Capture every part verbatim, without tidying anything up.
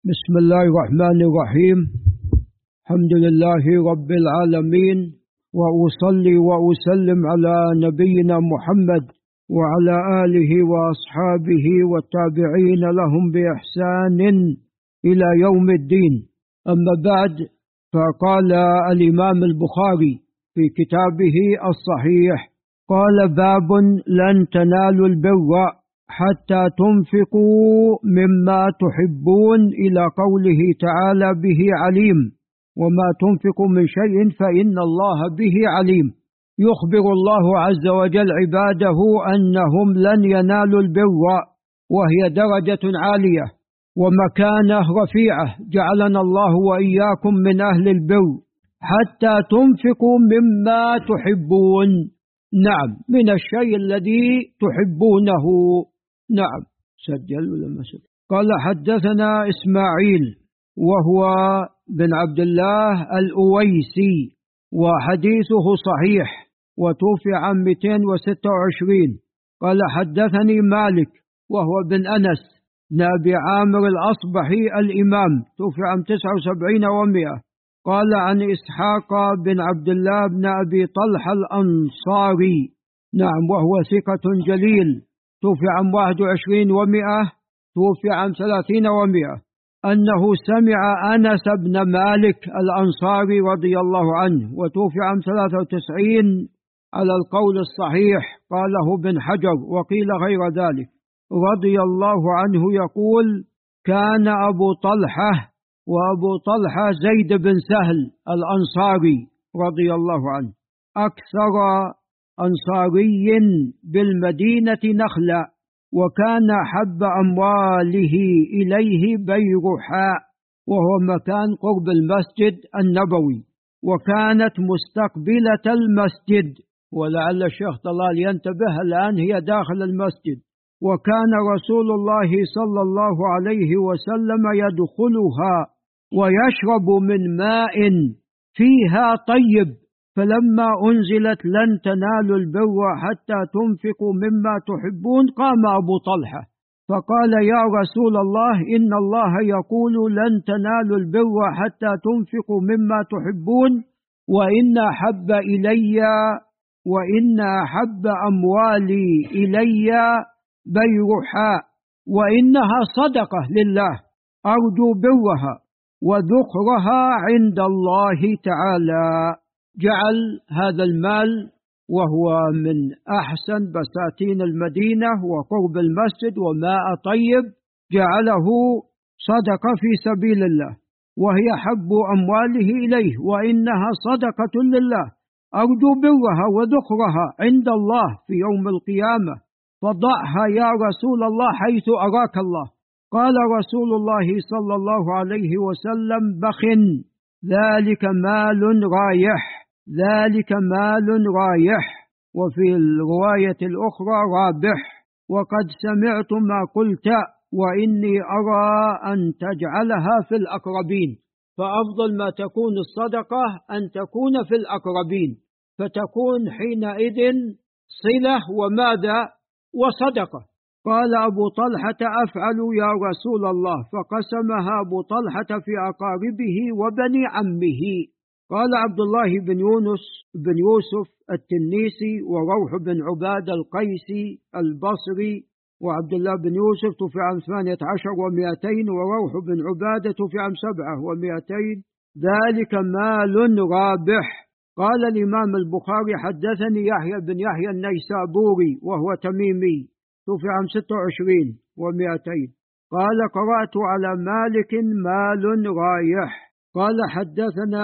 بسم الله الرحمن الرحيم. الحمد لله رب العالمين، وأصلي وأسلم على نبينا محمد وعلى آله وأصحابه والتابعين لهم بإحسان إلى يوم الدين. أما بعد، فقال الإمام البخاري في كتابه الصحيح، قال: باب لن تنالوا البر حتى تنفقوا مما تحبون، إلى قوله تعالى: به عليم، وما تنفقوا من شيء فإن الله به عليم. يخبر الله عز وجل عباده أنهم لن ينالوا البر، وهي درجة عالية ومكانة رفيعة، جعلنا الله وإياكم من أهل البر، حتى تنفقوا مما تحبون. نعم، من الشيء الذي تحبونه. نعم. سجل ولا ما سجل؟ قال: حدثنا إسماعيل وهو بن عبد الله الأويسي، وحديثه صحيح، وتوفي عام مئتين وستة وعشرين. قال: حدثني مالك وهو بن أنس بن أبي عامر الأصبحي الإمام، توفي عام تسعة وسبعين ومئة. قال: عن إسحاق بن عبد الله بن أبي طلحة الأنصاري، نعم، وهو ثقة جليل، توفي عام واحد وعشرين ومئة، توفي عام ثلاثين ومئة، أنه سمع أنس بن مالك الأنصاري رضي الله عنه، وتوفي عام ثلاثة وتسعين على القول الصحيح، قاله بن حجر وقيل غير ذلك، رضي الله عنه، يقول: كان أبو طلحة، وأبو طلحة زيد بن سهل الأنصاري رضي الله عنه، أكثر أنصاري بالمدينة نخلا، وكان حب أمواله إليه بيرحاء، وهو مكان قرب المسجد النبوي، وكانت مستقبلة المسجد، ولعل الشيخ طلال ينتبه الآن هي داخل المسجد. وكان رسول الله صلى الله عليه وسلم يدخلها ويشرب من ماء فيها طيب، فلما أنزلت لن تنالوا البر حتى تنفقوا مما تحبون، قام أبو طلحة فقال: يا رسول الله، إن الله يقول لن تنالوا البر حتى تنفقوا مما تحبون، وإن أحب إلي وإن أحب أموالي إلي بيرحاء، وإنها صدقة لله، أرجو برها وذخرها عند الله تعالى. جعل هذا المال، وهو من أحسن بساتين المدينة وقرب المسجد وماء طيب، جعله صدقة في سبيل الله، وهي حب أمواله إليه، وإنها صدقة لله، أرجو برها وذخرها عند الله في يوم القيامة، فضعها يا رسول الله حيث أراك الله. قال رسول الله صلى الله عليه وسلم: بخ، ذلك مال رايح، ذلك مال رايح. وفي الرواية الأخرى: رابح. وقد سمعت ما قلت، وإني أرى أن تجعلها في الأقربين. فأفضل ما تكون الصدقة أن تكون في الأقربين، فتكون حينئذ صلة وماذا وصدقة. قال أبو طلحة: أفعل يا رسول الله، فقسمها أبو طلحة في أقاربه وبني عمه. قال عبد الله بن يونس بن يوسف التنيسي، وروح بن عباد القيسي البصري، وعبد الله بن يوسف توفي عام ثمانية عشر ومئتين، وروح بن عبادة توفي عام سبعة ومئتين، ذلك مال رابح. قال الإمام البخاري: حدثني يحيى بن يحيى النيسابوري، وهو تميمي، توفي عام ستة وعشرين ومئتين، قال: قرأت على مالك مال رايح. قال: حدثنا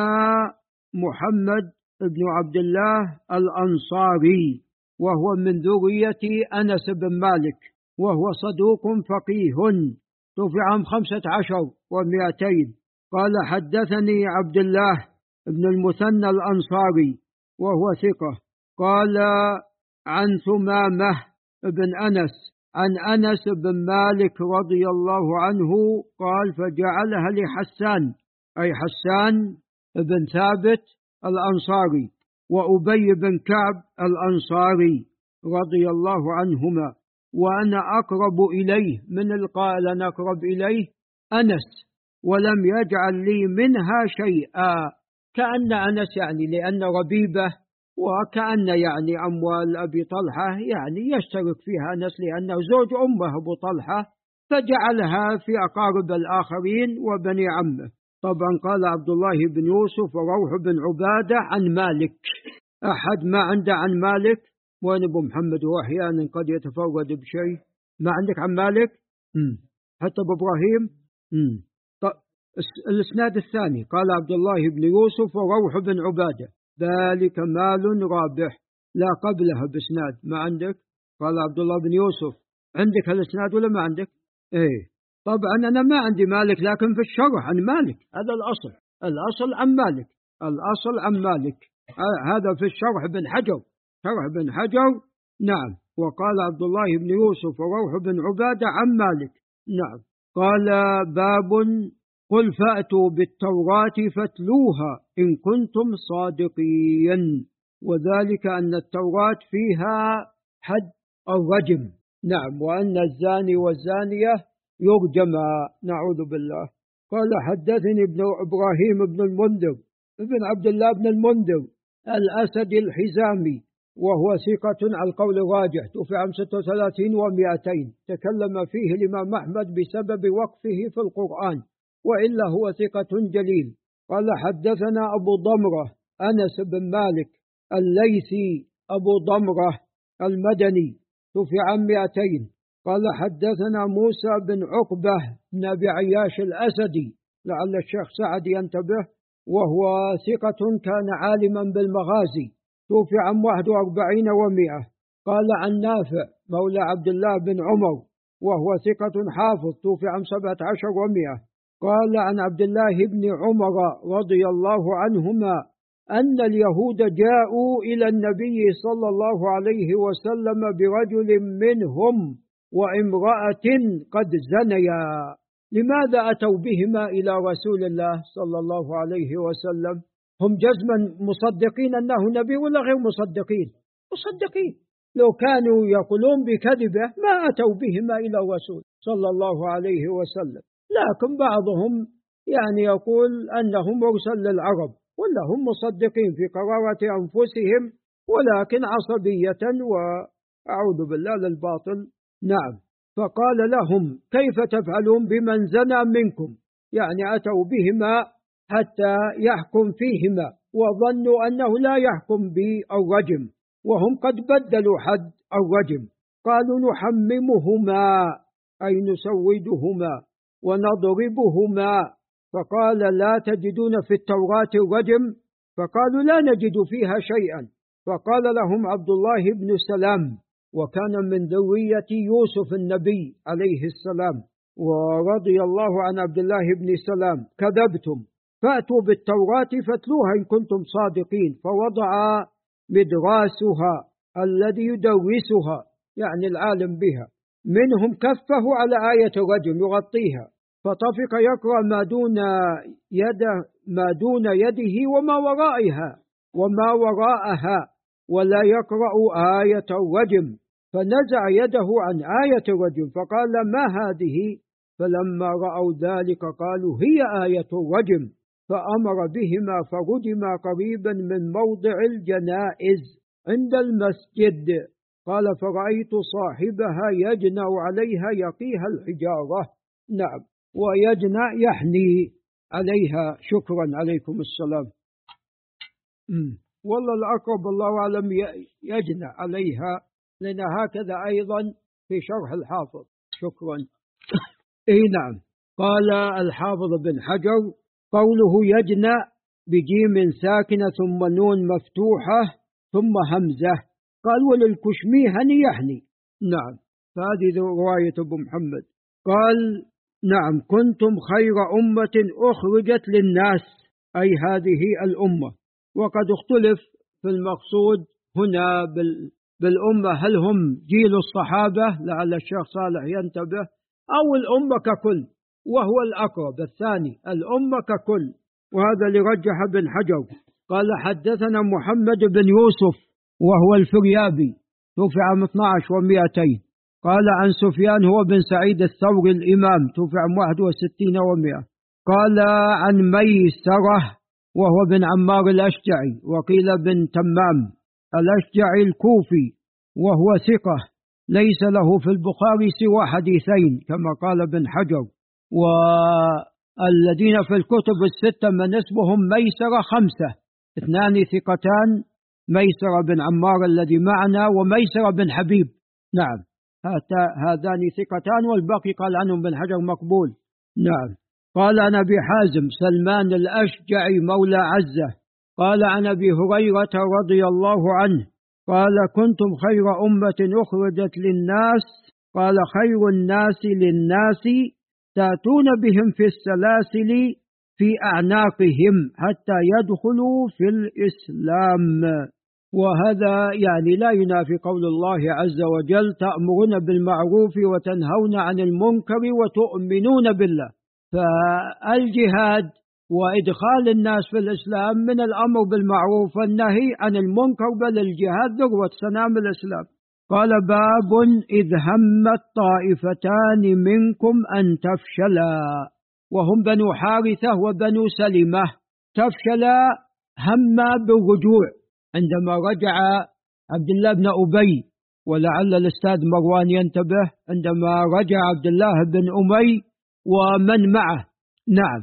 محمد بن عبد الله الأنصاري، وهو من ذرية أنس بن مالك، وهو صدوق فقيه، توفي عام خمسة عشر ومئتين. قال: حدثني عبد الله بن المثنى الأنصاري، وهو ثقة. قال: عن ثمامة بن أنس عن أنس بن مالك رضي الله عنه قال: فجعلها لحسان، أي حسان بن ثابت الأنصاري، وأبي بن كعب الأنصاري رضي الله عنهما، وأنا أقرب إليه من القائل أنا أقرب إليه أنس ولم يجعل لي منها شيئا. كأن أنس يعني لأن ربيبة، وكأن يعني أموال أبي طلحة يعني يشترك فيها أنس لأنه زوج أمه أبو طلحة، فجعلها في أقارب الآخرين وبني عمه. طبعا قال عبد الله بن يوسف وروح بن عبادة عن مالك. أحد ما عنده عن مالك؟ وين أبو محمد؟ هو أحيانا قد يتفرد بشيء. ما عندك عن مالك؟ مم. حتى أبو إبراهيم؟ مم. الإسناد الثاني قال عبد الله بن يوسف وروح بن عبادة ذلك مال رابح، لا قبلها بإسناد. ما عندك؟ قال عبد الله بن يوسف. عندك الإسناد ولا ما عندك؟ إيه طبعا أنا ما عندي مالك، لكن في الشرح عن مالك. هذا الأصل، الأصل عن مالك، الأصل عن مالك. هذا في الشرح بن حجر، شرح بن حجر. نعم. وقال عبد الله بن يوسف وروح بن عبادة عن مالك. نعم. قال باب قل فأتوا بالتوراة فاتلوها إن كنتم صادقين، وذلك أن التوراة فيها حد الرجم. نعم. وأن الزاني والزانية يرجما، نعوذ بالله. قال حدثني ابن إبراهيم بن المنذر ابن عبد الله بن المنذر الأسدي الحزامي، وهو ثقة على القول الراجح، توفي عام ستة وثلاثين ومئتين. تكلم فيه الإمام أحمد بسبب وقفه في القرآن، وإلا هو ثقة جليل. قال حدثنا أبو ضمرة أنس بن مالك الليثي أبو ضمرة المدني، توفي عام مئتين. قال حدثنا موسى بن عقبة بن أبي عياش الأسدي، لعل الشيخ سعد ينتبه، وهو ثقة كان عالما بالمغازي، توفي عام واحد وأربعين ومئة. قال عن نافع مولى عبد الله بن عمر، وهو ثقة حافظ، توفي عام سبعة عشر ومئة. قال عن عبد الله بن عمر رضي الله عنهما أن اليهود جاءوا إلى النبي صلى الله عليه وسلم برجل منهم وامرأة قد زنيا، لماذا أتوا بهما إلى رسول الله صلى الله عليه وسلم؟ هم جزما مصدقين أنه نبي ولا غير مصدقين؟ مصدقين. لو كانوا يقولون بكذبه ما أتوا بهما إلى الرسول صلى الله عليه وسلم، لكن بعضهم يعني يقول أنهم مرسل للعرب، ولا هم مصدقين في قرارة أنفسهم، ولكن عصبية وأعوذ بالله للباطل. نعم. فقال لهم كيف تفعلون بمن زنى منكم؟ يعني أتوا بهما حتى يحكم فيهما، وظنوا أنه لا يحكم بالرجم، وهم قد بدلوا حد الرجم. قالوا نحممهما أي نسودهما ونضربهما. فقال لا تجدون في التوراة الرجم؟ فقالوا لا نجد فيها شيئا. فقال لهم عبد الله بن سلام، وكان من ذرية يوسف النبي عليه السلام، ورضي الله عن عبد الله بن سلام، كذبتم، فأتوا بالتوراة فاتلوها إن كنتم صادقين. فوضع مدراسها الذي يدرسها يعني العالم بها منهم كفه على آية الرجم يغطيها، فطفق يقرأ ما دون يده ما دون يده وما ورائها وما وراءها، ولا يقرأ آية الرجم، فنزع يده عن آية الرجم فقال ما هذه؟ فلما رأوا ذلك قالوا هي آية الرجم، فأمر بهما فرجما قريبا من موضع الجنائز عند المسجد. قال فرأيت صاحبها يجنأ عليها يقيها الحجارة. نعم. ويجنأ يحني عليها. شكرا، عليكم السلام. م. والله الأقرب الله أعلم يجنأ عليها، لأن هكذا أيضا في شرح الحافظ. شكرا. اي نعم. قال الحافظ بن حجر قوله يجنأ بجيم ساكنة ثم نون مفتوحة ثم همزة. قال وللكشميهني يحني. نعم. فهذه رواية أبو محمد. قال نعم كنتم خير أمة أخرجت للناس، أي هذه الأمة. وقد اختلف في المقصود هنا بالأمة، هل هم جيل الصحابة لعل الشيخ صالح ينتبه، أو الأمة ككل، وهو الأقرب الثاني الأمة ككل، وهذا لرجح بن حجر. قال حدثنا محمد بن يوسف وهو الفريابي، توفي عام اثني عشر ومئتين. قال عن سفيان هو بن سعيد الثوري الإمام، توفي عام واحد وستين ومئة. قال عن ميسرة وهو بن عمار الأشجعي، وقيل بن تمام الأشجعي الكوفي، وهو ثقة ليس له في البخاري سوى حديثين كما قال ابن حجر، والذين في الكتب الستة من اسمهم ميسرة خمسة، اثنان ثقتان، ميسرة بن عمار الذي معنا وميسرة بن حبيب، نعم هذان ثقتان، والباقي قال عنهم بن حجر مقبول. نعم. قال عن أبي حازم سلمان الأشجعي مولى عزة قال عن أبي هريرة رضي الله عنه قال كنتم خير أمة أخرجت للناس، قال خير الناس للناس تأتون بهم في السلاسل في أعناقهم حتى يدخلوا في الإسلام. وهذا يعني لا ينافي قول الله عز وجل تأمرون بالمعروف وتنهون عن المنكر وتؤمنون بالله. فالجهاد وإدخال الناس في الإسلام من الأمر بالمعروف والنهي عن المنكر، بل الجهاد ذروة سنام الإسلام. قال باب إذ همت طائفتان منكم أن تفشلا، وهم بنو حارثة وبنو سلمة. تفشلا هم بالرجوع عندما رجع عبد الله بن أبي، ولعل الأستاذ مروان ينتبه، عندما رجع عبد الله بن أمي ومن معه، نعم،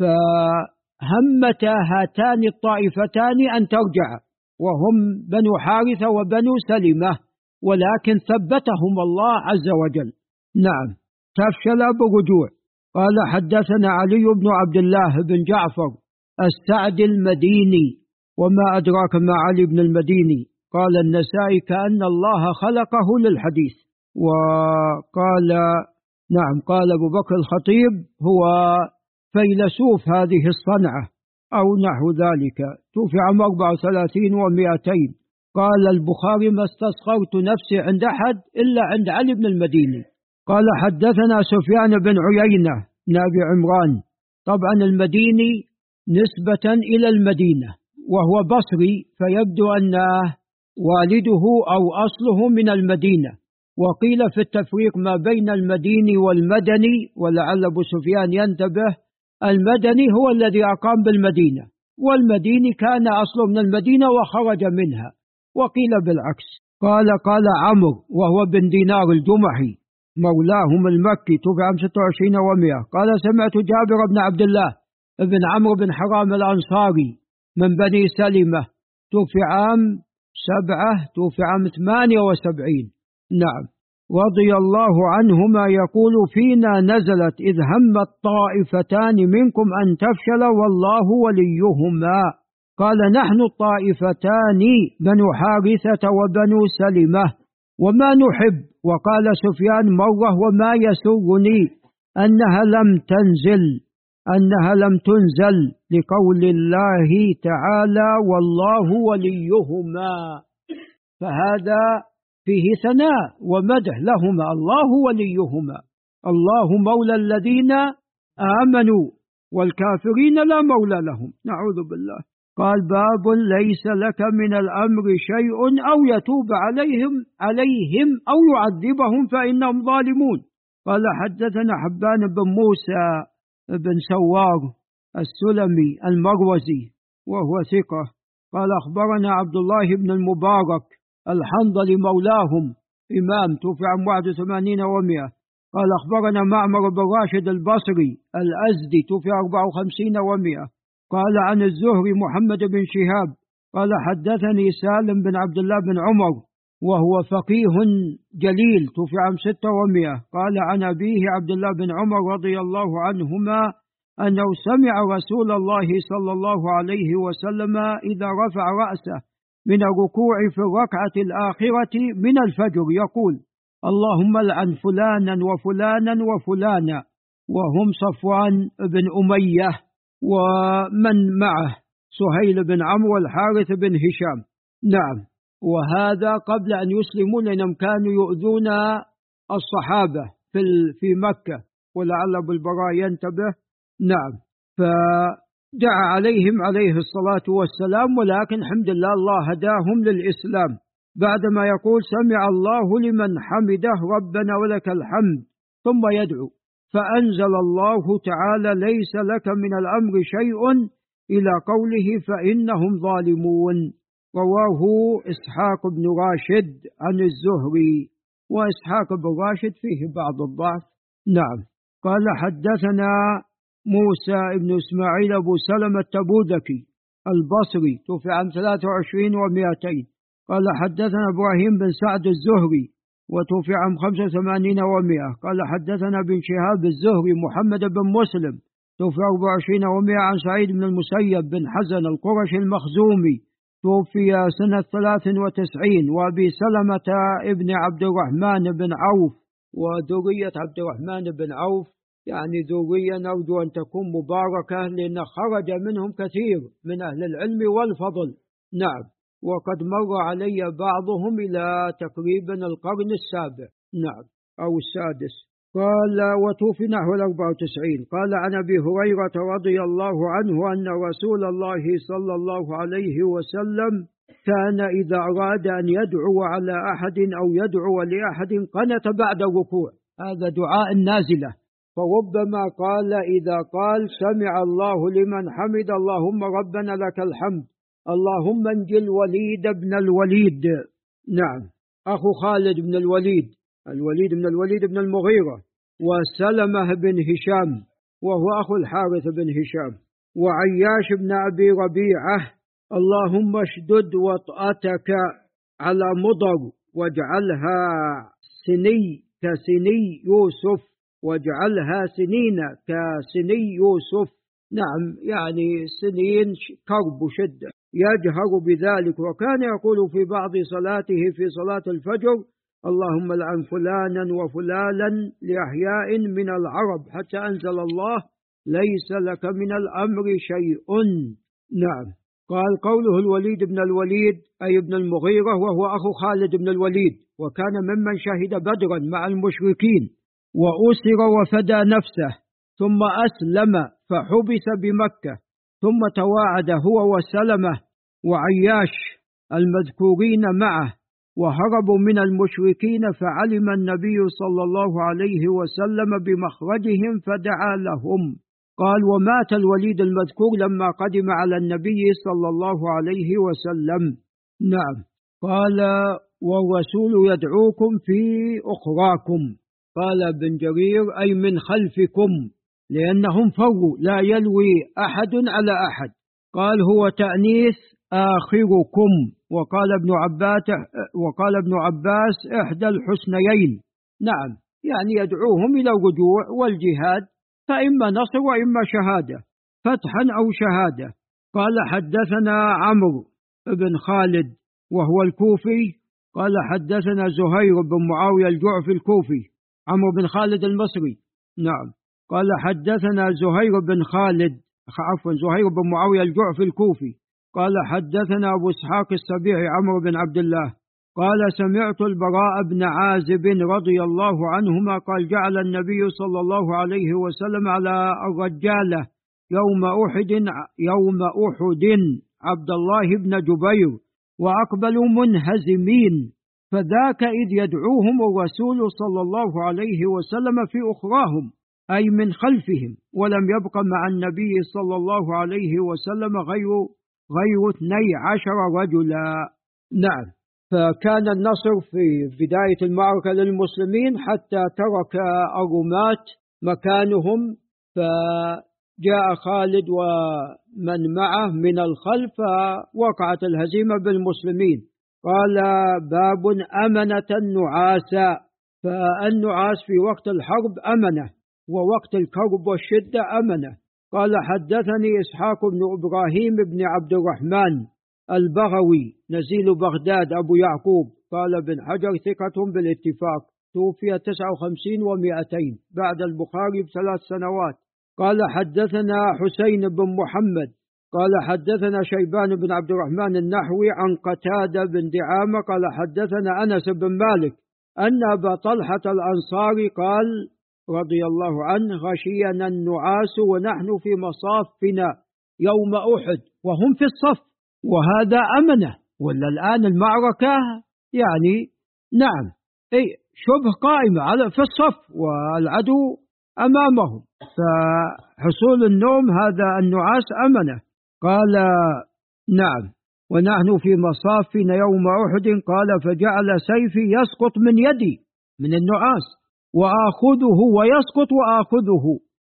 فهمت هاتان الطائفتان أن ترجع، وهم بنو حارثة وبنو سلمة، ولكن ثبتهم الله عز وجل. نعم، تفشل بالرجوع. قال حدثنا علي بن عبد الله بن جعفر السعد المديني، وما أدراك ما علي بن المديني؟ قال النسائي كأن الله خلقه للحديث. وقال نعم، قال أبو بكر الخطيب هو فيلسوف هذه الصنعة أو نحو ذلك، توفي عام أربعة وثلاثين ومئتين. قال البخاري ما استصغرت نفسي عند أحد إلا عند علي بن المديني. قال حدثنا سفيان بن عيينة بن أبي عمران، طبعا المديني نسبة إلى المدينة وهو بصري، فيبدو أن والده أو أصله من المدينة، وقيل في التفريق ما بين المديني والمدني، ولعل أبو سفيان ينتبه، المدني هو الذي أقام بالمدينة، والمديني كان أصله من المدينة وخرج منها، وقيل بالعكس. قال قال عمرو وهو بن دينار الجمحي مولاهم المكي، توفي عام ستة وعشرين ومئة. قال سمعت جابر بن عبد الله بن عمرو بن حرام الأنصاري من بني سلمة، توفي عام سبعة، توفي عام ثمانية وسبعين، نعم، رضي الله عنهما، يقول فينا نزلت إذ همت طائفتان منكم أن تفشل والله وليهما. قال نحن الطائفتان بنو حارثة وبنو سلمة وما نحب. وقال سفيان مرة وما يسرني أنها لم تنزل أنها لم تنزل لقول الله تعالى والله وليهما، فهذا فيه ثناء ومدح لهما، الله وليهما، الله مولى الذين آمنوا والكافرين لا مولى لهم، نعوذ بالله. قال باب ليس لك من الأمر شيء أو يتوب عليهم عليهم أو يعذبهم فإنهم ظالمون. قال حدثنا حبان بن موسى بن سوار السلمي المروزي وهو ثقة. قال أخبرنا عبد الله بن المبارك الحنظلي مولاهم إمام، توفي عام واحد وثمانين ومئة. قال أخبرنا معمر بن راشد البصري الأزدي، توفي أربعة وخمسين ومئة. قال عن الزهري محمد بن شهاب قال حدثني سالم بن عبد الله بن عمر وهو فقيه جليل، توفي عام ستة ومئة. قال عن أبيه عبد الله بن عمر رضي الله عنهما أنه سمع رسول الله صلى الله عليه وسلم إذا رفع رأسه من الركوع في الركعة الآخرة من الفجر يقول اللهم لعن فلانا وفلانا وفلانا، وهم صفوان بن أمية ومن معه سهيل بن عمرو والحارث بن هشام. نعم، وهذا قبل أن يسلموا لأنهم كانوا يؤذون الصحابة في في مكة، ولعل أبو البراء ينتبه. نعم، فدعا عليهم عليه الصلاة والسلام، ولكن الحمد لله الله هداهم للإسلام، بعدما يقول سمع الله لمن حمده ربنا ولك الحمد ثم يدعو. فأنزل الله تعالى ليس لك من الأمر شيء إلى قوله فإنهم ظالمون. رواه إسحاق بن راشد عن الزهري، وإسحاق بن راشد فيه بعض الضعف. نعم. قال حدثنا موسى بن إسماعيل أبو سلمة التبوذكي البصري توفي عام ثلاثة وعشرين ومئتين. قال حدثنا إبراهيم بن سعد الزهري وتوفي عام خمسة وثمانين ومئة. قال حدثنا بن شهاب الزهري محمد بن مسلم توفي أربعة وعشرين ومئة عن سعيد بن المسيب بن حزن القرشي المخزومي توفي سنة ثلاث وتسعين. وأبي سلمة ابن عبد الرحمن بن عوف وذرية عبد الرحمن بن عوف، يعني ذرية نرجو أن تكون مباركة لأن خرج منهم كثير من أهل العلم والفضل. نعم. وقد مر علي بعضهم إلى تقريبا القرن السابع، نعم، أو السادس. قال وتوفي نحو الأربعة وتسعين. قال عن أبي هريرة رضي الله عنه أن رسول الله صلى الله عليه وسلم كان إذا أراد أن يدعو على أحد أو يدعو لأحد قنت بعد الركوع، هذا دعاء النازلة. فربما قال إذا قال سمع الله لمن حمد اللهم ربنا لك الحمد اللهم انجِ الوليد بن الوليد، نعم، أخو خالد بن الوليد، الوليد بن الوليد بن المغيرة، وسلمة بن هشام وهو أخو الحارث بن هشام، وعياش بن أبي ربيعة اللهم اشدد وطأتك على مضر واجعلها سني كسني يوسف واجعلها سنين كسني يوسف، نعم، يعني سنين كرب وشدة، يجهر بذلك. وكان يقول في بعض صلاته في صلاة الفجر اللهم لعن فلانا وفلانا لأحياء من العرب حتى أنزل الله ليس لك من الأمر شيء. نعم. قال قوله الوليد بن الوليد أي ابن المغيرة وهو أخو خالد بن الوليد، وكان ممن شهد بدرا مع المشركين وأسر وفدى نفسه ثم أسلم فحبس بمكة، ثم تواعد هو وسلمة وعياش المذكورين معه وهربوا من المشركين، فعلم النبي صلى الله عليه وسلم بمخرجهم فدعا لهم. قال ومات الوليد المذكور لما قدم على النبي صلى الله عليه وسلم. نعم. قال والرسول يدعوكم في أخراكم. قال ابن جرير أي من خلفكم لأنهم فروا لا يلوي أحد على أحد. قال هو تأنيث آخركم. وقال ابن عباس وقال ابن عباس إحدى الحسنيين، نعم، يعني يدعوهم إلى الرجوع والجهاد، فإما نصر وإما شهادة، فتحا أو شهادة. قال حدثنا عمرو بن خالد وهو الكوفي قال حدثنا زهير بن معاوية الجعفي الكوفي، عمرو بن خالد المصري، نعم. قال حدثنا زهير بن خالد عفوا زهير بن معاوية الجعفي الكوفي قال حدثنا أبو إسحاق السبيعي عمرو بن عبد الله قال سمعت البراء بن عازب رضي الله عنهما قال جعل النبي صلى الله عليه وسلم على الرجالة يوم أحد يوم أحد عبد الله بن جبير وأقبلوا منهزمين، فذاك إذ يدعوهم الرسول صلى الله عليه وسلم في أخراهم أي من خلفهم، ولم يبق مع النبي صلى الله عليه وسلم غير غير اثني عشر رجلا. نعم. فكان النصر في بداية المعركة للمسلمين حتى ترك الرماة مكانهم، فجاء خالد ومن معه من الخلف فوقعت الهزيمة بالمسلمين. قال باب أمنة النعاس، فالنعاس في وقت الحرب أمنة ووقت الكرب والشدة أمنة. قال حدثني إسحاق بن إبراهيم بن عبد الرحمن البغوي نزيل بغداد أبو يعقوب قال ابن حجر ثقة بالاتفاق، توفي تسعة وخمسين ومئتين بعد البخاري بثلاث سنوات. قال حدثنا حسين بن محمد قال حدثنا شيبان بن عبد الرحمن النحوي عن قتادة بن دعامة قال حدثنا أنس بن مالك أن أبا طلحة الأنصاري قال رضي الله عنه غشينا النعاس ونحن في مصافنا يوم أحد وهم في الصف، وهذا أمنة. ولا الآن المعركة يعني نعم أي شبه قائمة على في الصف والعدو أمامهم، فحصول النوم هذا النعاس أمنه. قال نعم. ونحن في مصافنا يوم أحد، قال فجعل سيفي يسقط من يدي من النعاس وآخذه ويسقط وآخذه.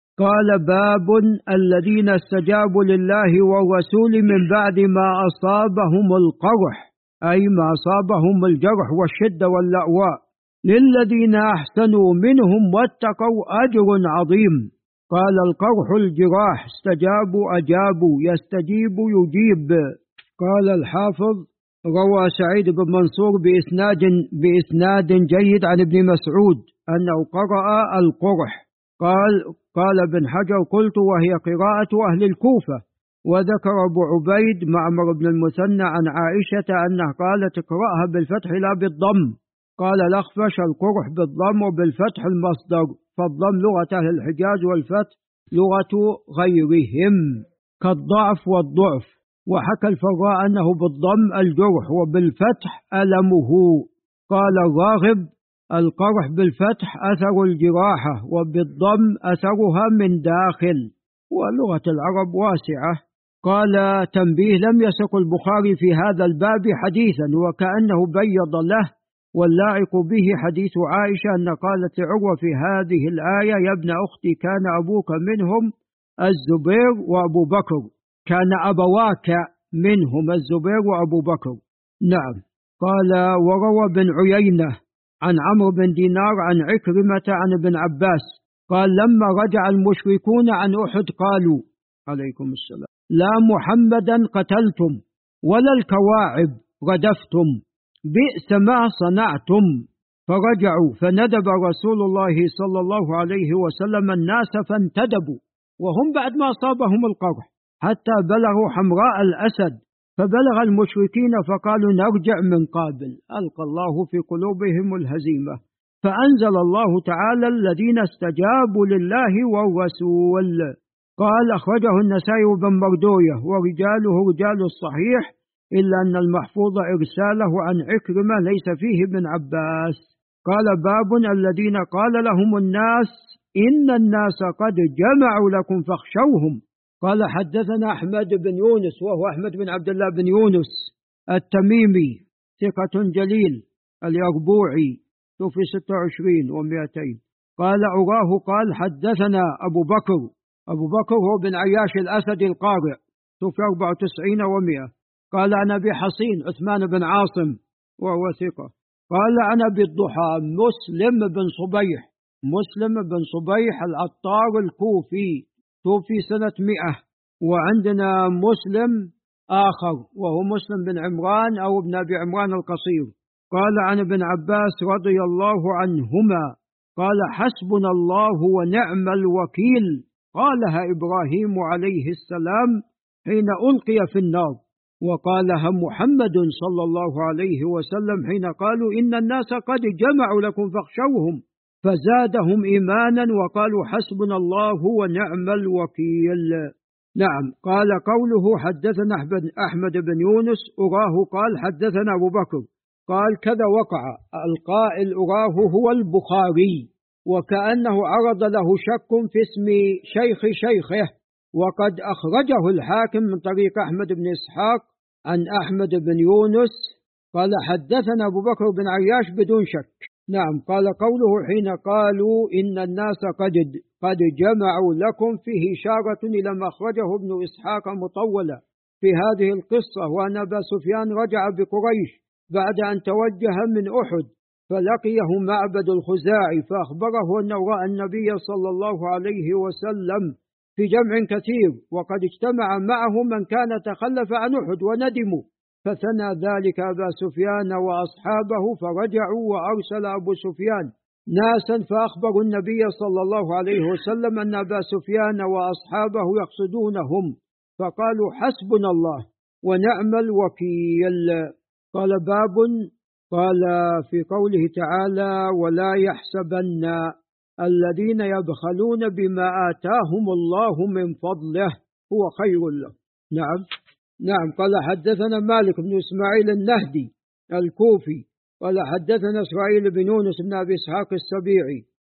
قال باب الذين استجابوا لله والرسول من بعد ما أصابهم القرح، أي ما أصابهم الجرح والشدة واللأواء، للذين أحسنوا منهم واتقوا أجر عظيم. قال القرح الجراح، استجابوا أجابوا، يستجيب يجيب. قال الحافظ روى سعيد بن منصور بإسناد, بإسناد جيد عن ابن مسعود أنه قرأ القرح. قال قال ابن حجر قلت وهي قراءة أهل الكوفة. وذكر أبو عبيد معمر بن المثنى عن عائشة أنها قالت اقرأها بالفتح لا بالضم. قال الأخفش القرح بالضم وبالفتح المصدر، فالضم لغة أهل الحجاز والفتح لغة غيرهم كالضعف والضعف. وحكى الفراء أنه بالضم الجرح وبالفتح ألمه. قال الراغب القرح بالفتح أثر الجراحة وبالضم أثرها من داخل، ولغة العرب واسعة. قال تنبيه لم يسق البخاري في هذا الباب حديثا وكأنه بيض له، واللائق به حديث عائشة أن قالت عروة في هذه الآية يا ابن أختي كان أبوك منهم الزبير وأبو بكر، كان أبواك منهم الزبير وأبو بكر. نعم. قال وروى بن عيينة عن عمرو بن دينار عن عكرمة عن ابن عباس قال لما رجع المشركون عن أحد قالوا عليكم السلام لا محمدا قتلتم ولا الكواعب ردفتم، بئس ما صنعتم. فرجعوا فندب رسول الله صلى الله عليه وسلم الناس فانتدبوا وهم بعد ما أصابهم القرح حتى بلغوا حمراء الأسد، فبلغ المشركين فقالوا نرجع من قابل، ألقى الله في قلوبهم الهزيمة، فأنزل الله تعالى الذين استجابوا لله والرسول. قال أخرجه النسائي بن مردوية ورجاله رجال الصحيح، إلا أن المحفوظ إرساله عن عكرمة ليس فيه ابن عباس. قال باب الذين قال لهم الناس إن الناس قد جمعوا لكم فاخشوهم. قال حدثنا أحمد بن يونس وهو أحمد بن عبد الله بن يونس التميمي ثقة جليل اليربوعي توفي ستة وعشرين ومئتين. قال أراه قال حدثنا أبو بكر أبو بكر هو بن عياش الأسدي القارئ توفي أربعة وتسعين ومئة. قال عن أبي حصين عثمان بن عاصم وهو ثقة. قال عن أبي الضحى مسلم بن صبيح مسلم بن صبيح العطار الكوفي توفي سنة مئة. وعندنا مسلم آخر وهو مسلم بن عمران أو ابن أبي عمران القصير. قال عن ابن عباس رضي الله عنهما قال حسبنا الله ونعم الوكيل، قالها إبراهيم عليه السلام حين ألقي في النار، وقالها محمد صلى الله عليه وسلم حين قالوا إن الناس قد جمعوا لكم فاخشوهم، فزادهم إيمانا وقالوا حسبنا الله ونعم الوكيل. نعم. قال قوله حدثنا أحمد بن يونس أراه قال حدثنا أبو بكر قال كذا وقع. القائل أراه هو البخاري، وكأنه عرض له شك في اسم شيخ شيخه، وقد أخرجه الحاكم من طريق أحمد بن إسحاق عن أحمد بن يونس قال حدثنا أبو بكر بن عياش بدون شك. نعم. قال قوله حين قالوا إن الناس قد قد جمعوا لكم فيه إشارة إلى ما أخرجه ابن إسحاق مطولا في هذه القصة، وأن أبا سفيان رجع بقريش بعد أن توجه من أحد فلقيه معبد الخزاعي فأخبره أنه رأى النبي صلى الله عليه وسلم في جمع كثير وقد اجتمع معه من كان تخلف عن أحد وندموا، فثنى ذلك أبا سفيان وأصحابه فرجعوا، وأرسل أبو سفيان ناسا فأخبروا النبي صلى الله عليه وسلم أن أبا سفيان وأصحابه يقصدونهم، فقالوا حسبنا الله ونعم الوكيل. قال باب قال في قوله تعالى ولا يحسبن الذين يبخلون بما آتاهم الله من فضله هو خير له. نعم. نعم. قال حدثنا مالك بن إسماعيل النهدي الكوفي قال حدثنا إسرائيل بن يونس بن أبي إسحاق السبيعي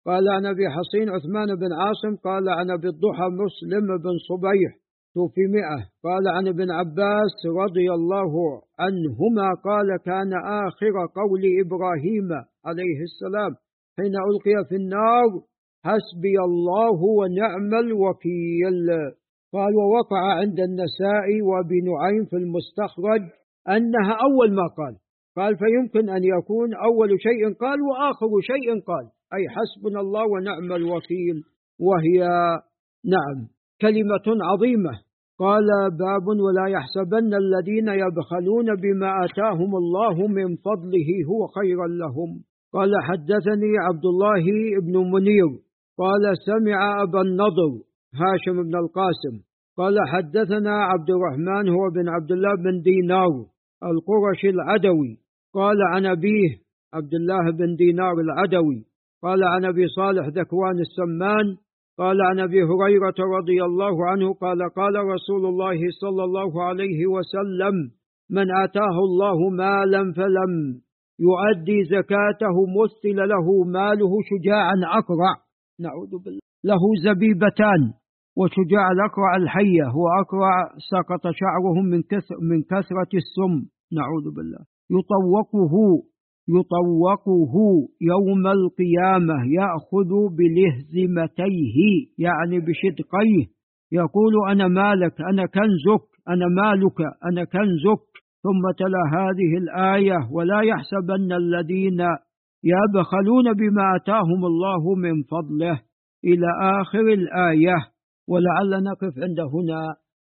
قال عن أبي حصين عثمان بن عاصم قال عن أبي الضحى مسلم بن صبيح توفي مئة. قال عن ابن عباس رضي الله عنهما قال كان آخر قول إبراهيم عليه السلام حين ألقي في النار حسبي الله ونعم الوكيل. قال ووقع عند النسائي وابي نعيم في المستخرج أنها أول ما قال. قال فيمكن أن يكون أول شيء قال وآخر شيء قال، أي حسبنا الله ونعم الوكيل، وهي نعم كلمة عظيمة. قال باب ولا يحسبن الذين يبخلون بما آتاهم الله من فضله هو خيرا لهم. قال حدثني عبد الله بن منير قال سمع أبا النضر هاشم بن القاسم قال حدثنا عبد الرحمن هو بن عبد الله بن دينار القرشي العدوي قال عن أبيه عبد الله بن دينار العدوي قال عن أبي صالح ذكوان السمان قال عن أبي هريرة رضي الله عنه قال قال رسول الله صلى الله عليه وسلم من آتاه الله مالا فلم يؤدي زكاته مثل له ماله شجاعا أقرع، نعوذ بالله، له زبيبتان، وشجاع الأقرع الحية هو أقرع سقط شعره من كثر من كثرة السم، نعوذ بالله، يطوقه يطوقه يوم القيامة يأخذ بلهزمتيه يعني بشدقيه يقول أنا مالك أنا كنزك أنا مالك أنا كنزك. ثم تلا هذه الآية ولا يحسبن الذين يبخلون بما آتاهم الله من فضله إلى آخر الآية. ولعل نقف عند هنا